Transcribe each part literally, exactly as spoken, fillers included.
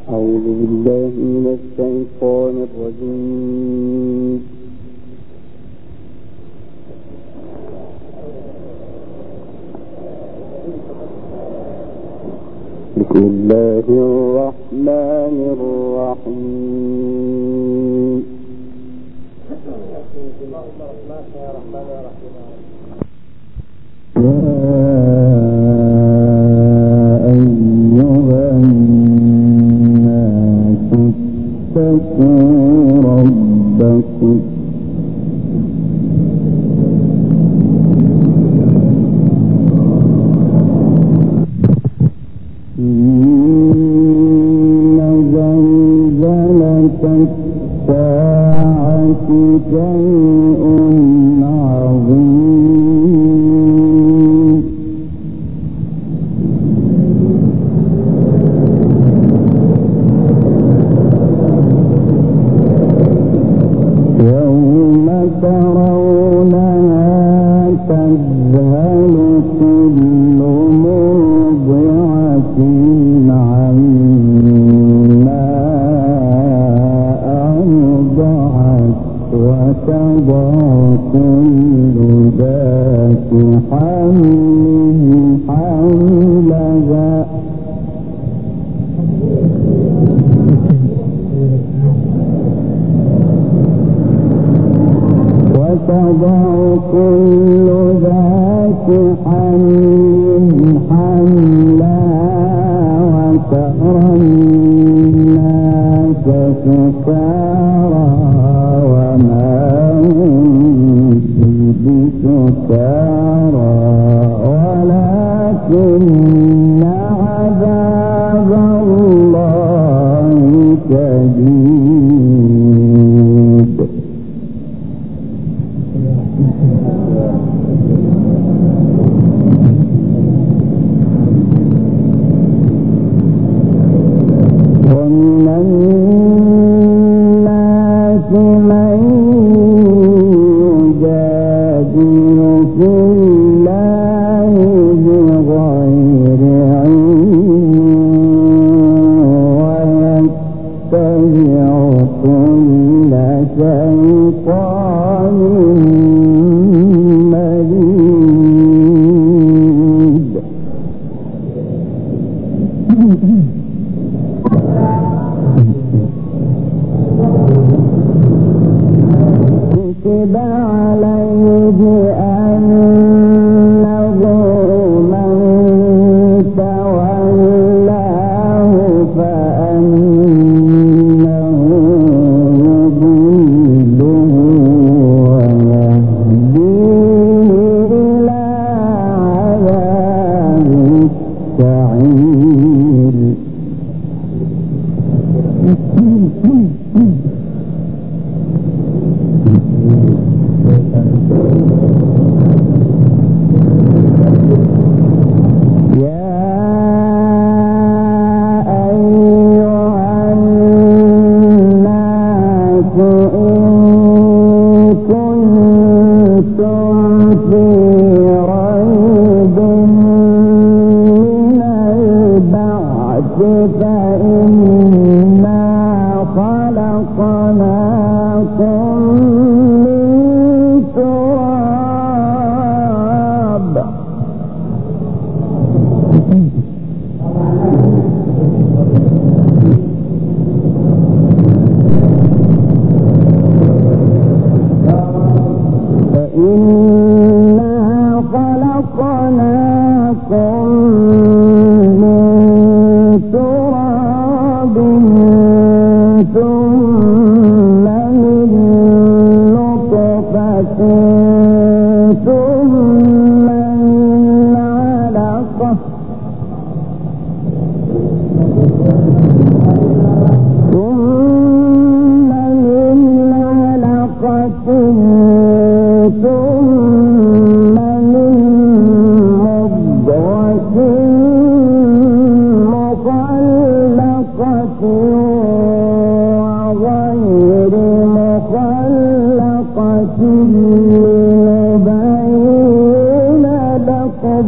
أعوذ بالله من الشيطان الرجيم. بسم الله الرحمن الرحيم. يا أيها الناس اتقوا ربكم إن زلزلة الساعة شيء عظيم. يوم ترونها تذهل كل مرضعة عما أرضعت وتضع كل ذات حمل حملها وتضع كل ذات حمل حملها وترى الناس سكارى وما هم بسكارى ولكن عذاب الله شديد. ومن الناس من يجادل في الله بغير علم ويتبع كل شيطان مريد. كتب عليه أنه من تولاه فأنه يضله ويهديه إلى عذاب السعير. فإنا خلقناكم من تراب فإنا خلقناكم من تراب ثم من نطفة ثم من علقة ثم من علقة ثم من مضغة مخلقة وغير مخلقة لنبين لكم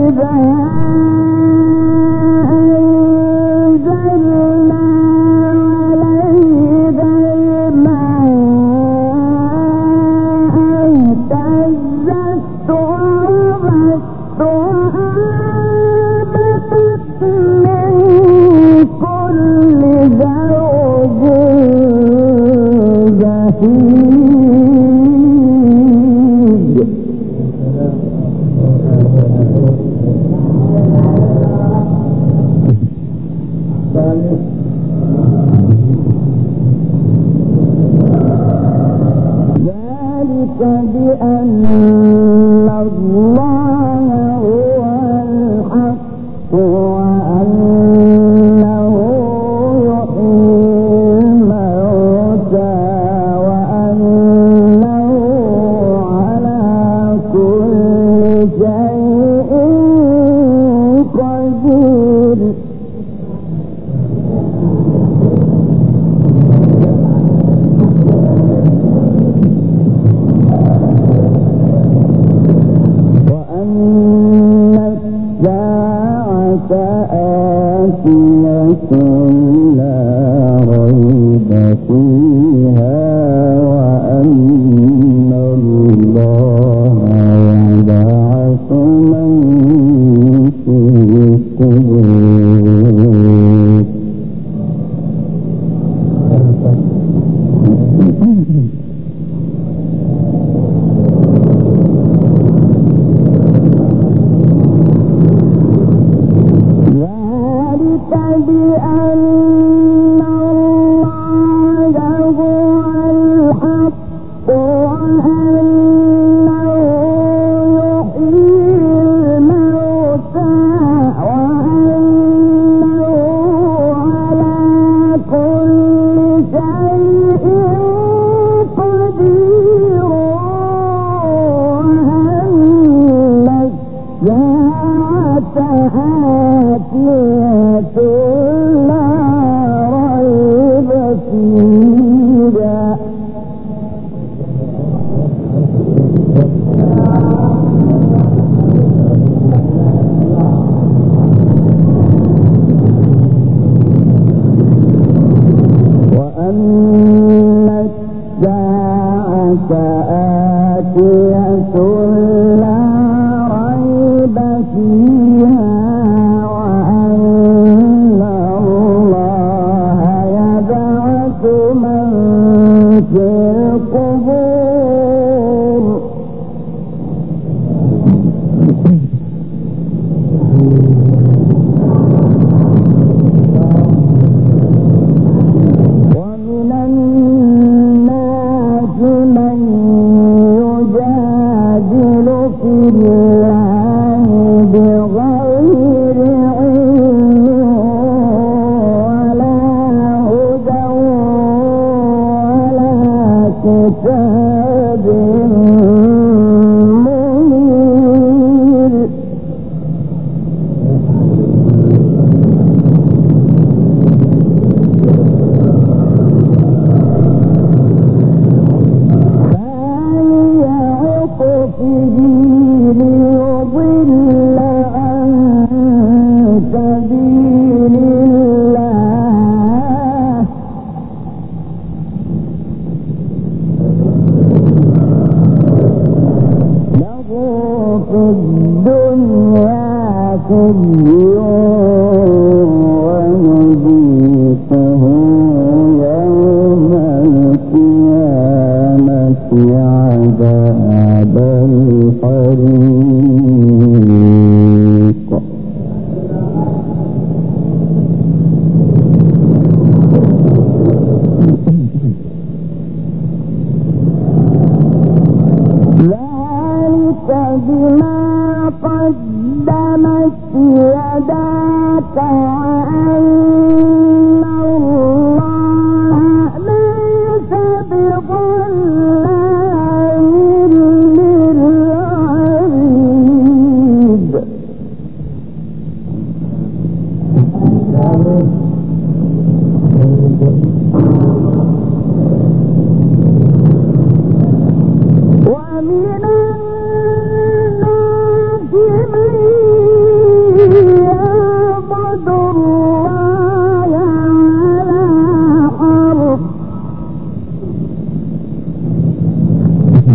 ومن الناس من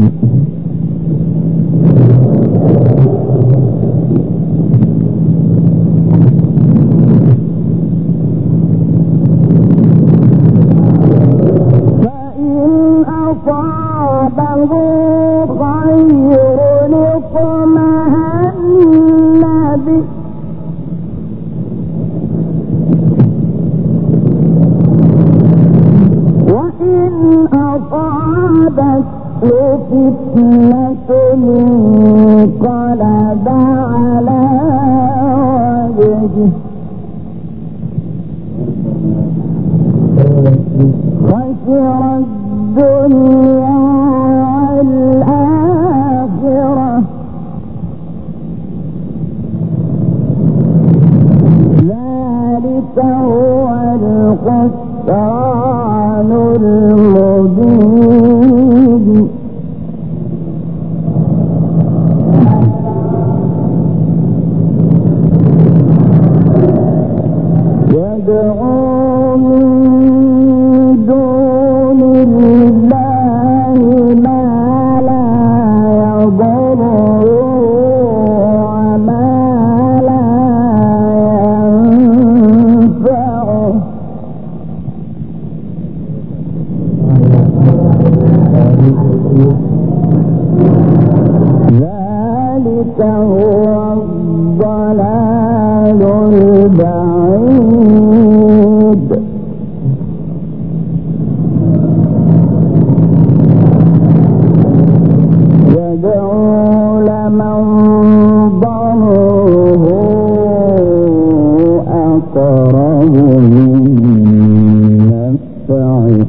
فتنة انقلب على وجهه خسر الدنيا والآخرة ذلك هو الخسران المبين. يدعو من دون الله ما لا يضره وما لا ينفعه ذلك هو الضلال البعيد. يدعو لمن ضره أقرب من نفعه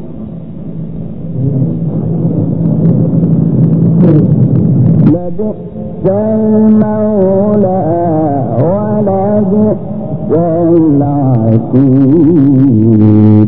لبئس المولى ولبئس العتيد.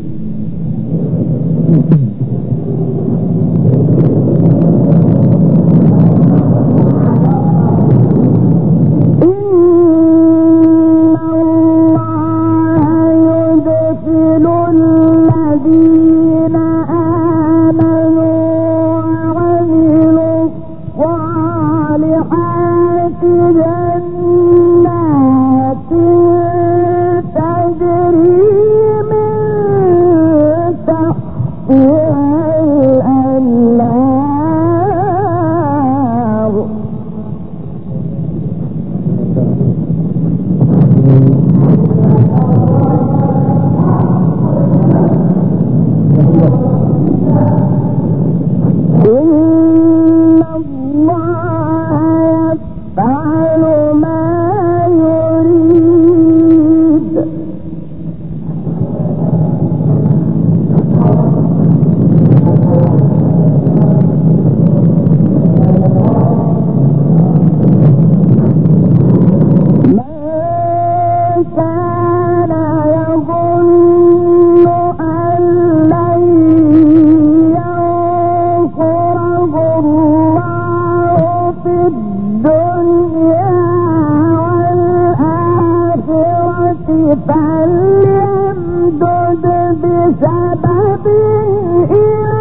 فليمدد بسبب إلى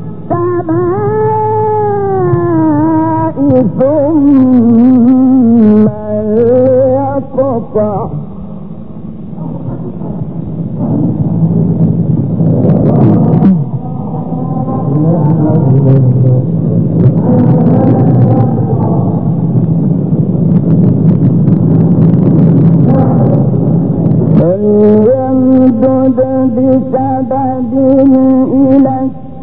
السماء ثم ليقطع فليمدد بسبب إلى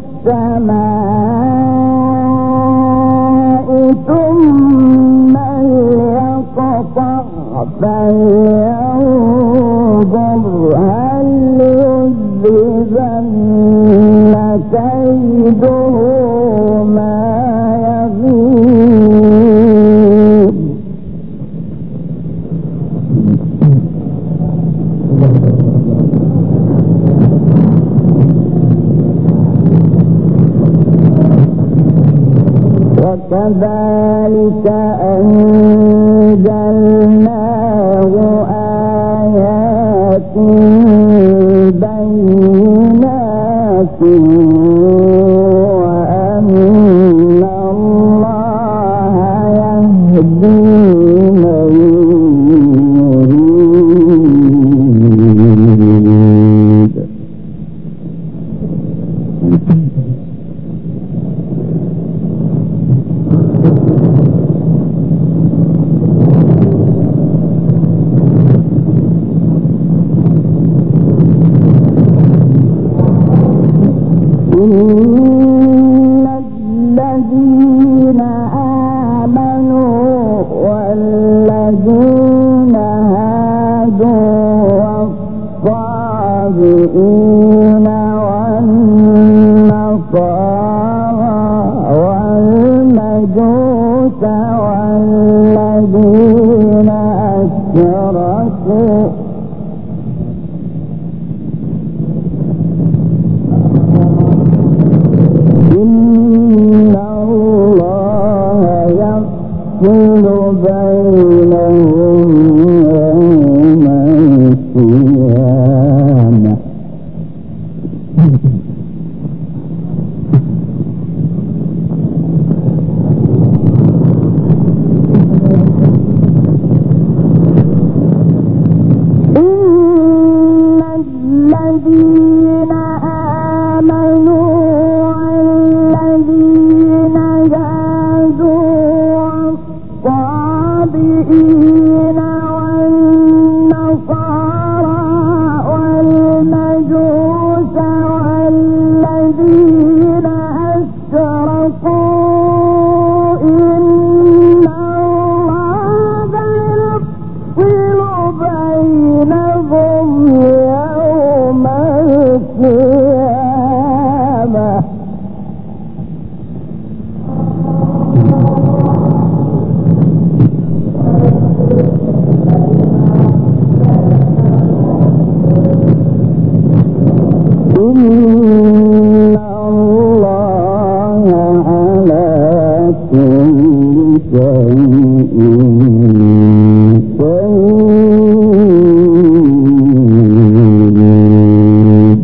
السماء ثم ليقطع فلينظر هل يذهبن كيده ما يغيظ. وكذلك أنزلناه آيات بينات وأن إن الذين آمنوا والذين هادوا والصابئين والنصارى والمجوس والذين أشركوا إن الله يفصل بينهم يوم القيامة. إن الذين آمنوا والذين هادوا والصابئين والنصارى والمجوس والذين أشركوا إن الله يفصل بينهم يوم القيامة. إن الله على كل شيء قدير.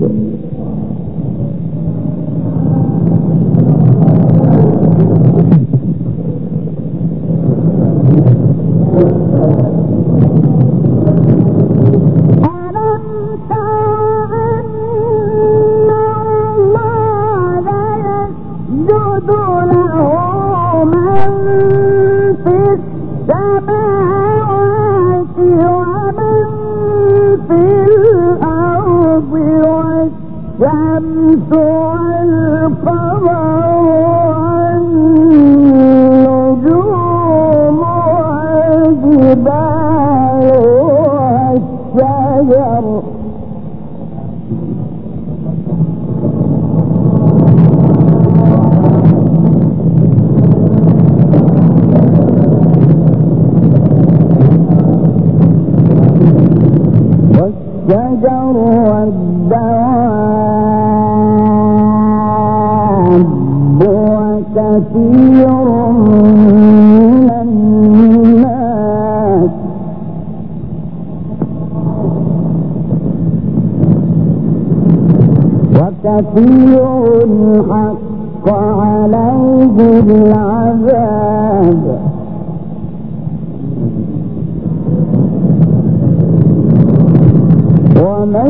الشمس والقمر والنجوم والجبال والشجر والشجر والدواب وكثير من الناس وكثير حق عليه العذاب ومن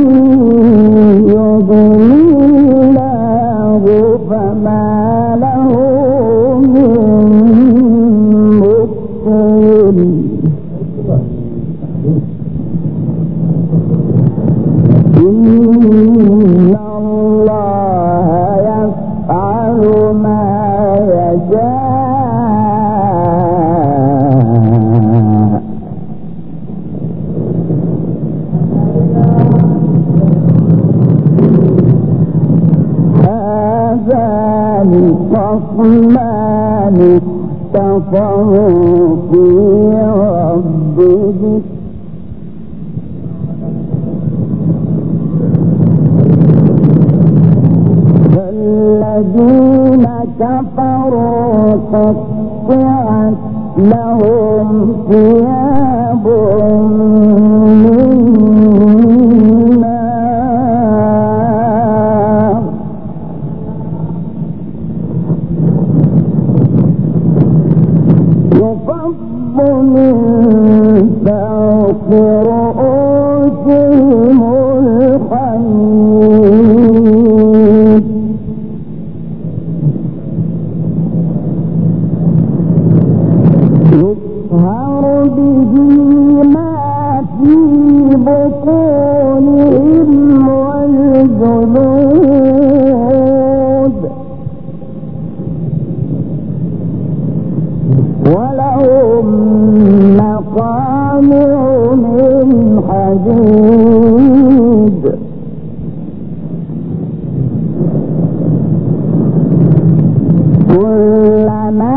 يضلل الله فما له من مكرم. إن الله يفعل ما يشاء. هذان خصمان اختصموا في ربهم فالذين كفروا قطعت لهم ثياب من نار يصب من فوق رؤوسهم الحميم يصهر به ما في بطونهم والجلود ولهم مقامع من حديد كلما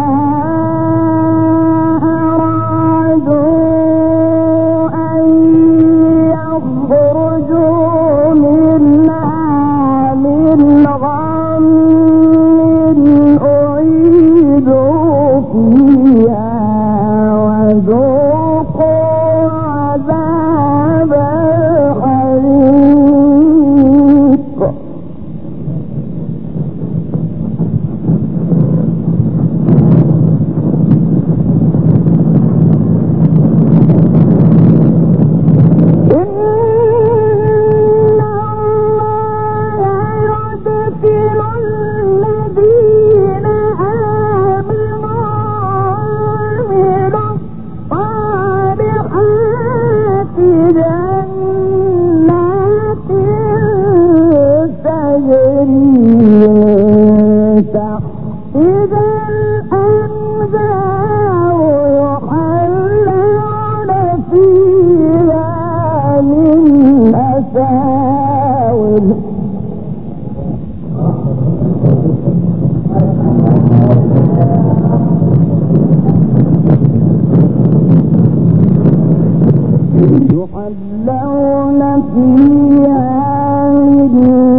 يحلون فيها من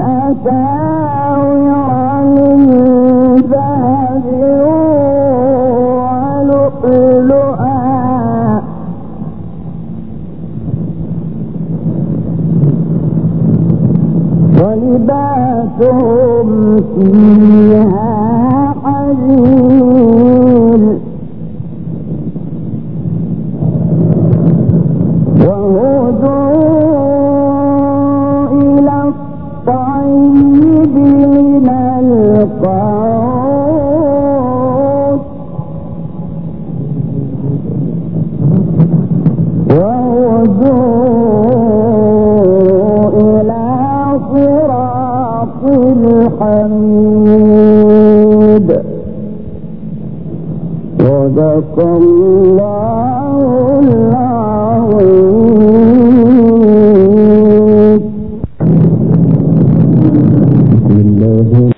أساور من ذهب ولؤلؤا ولباسهم فيها حرير وهدوا إلى الطيب من القول وهدوا إلى صراط الحميد. صدق الله العظيم.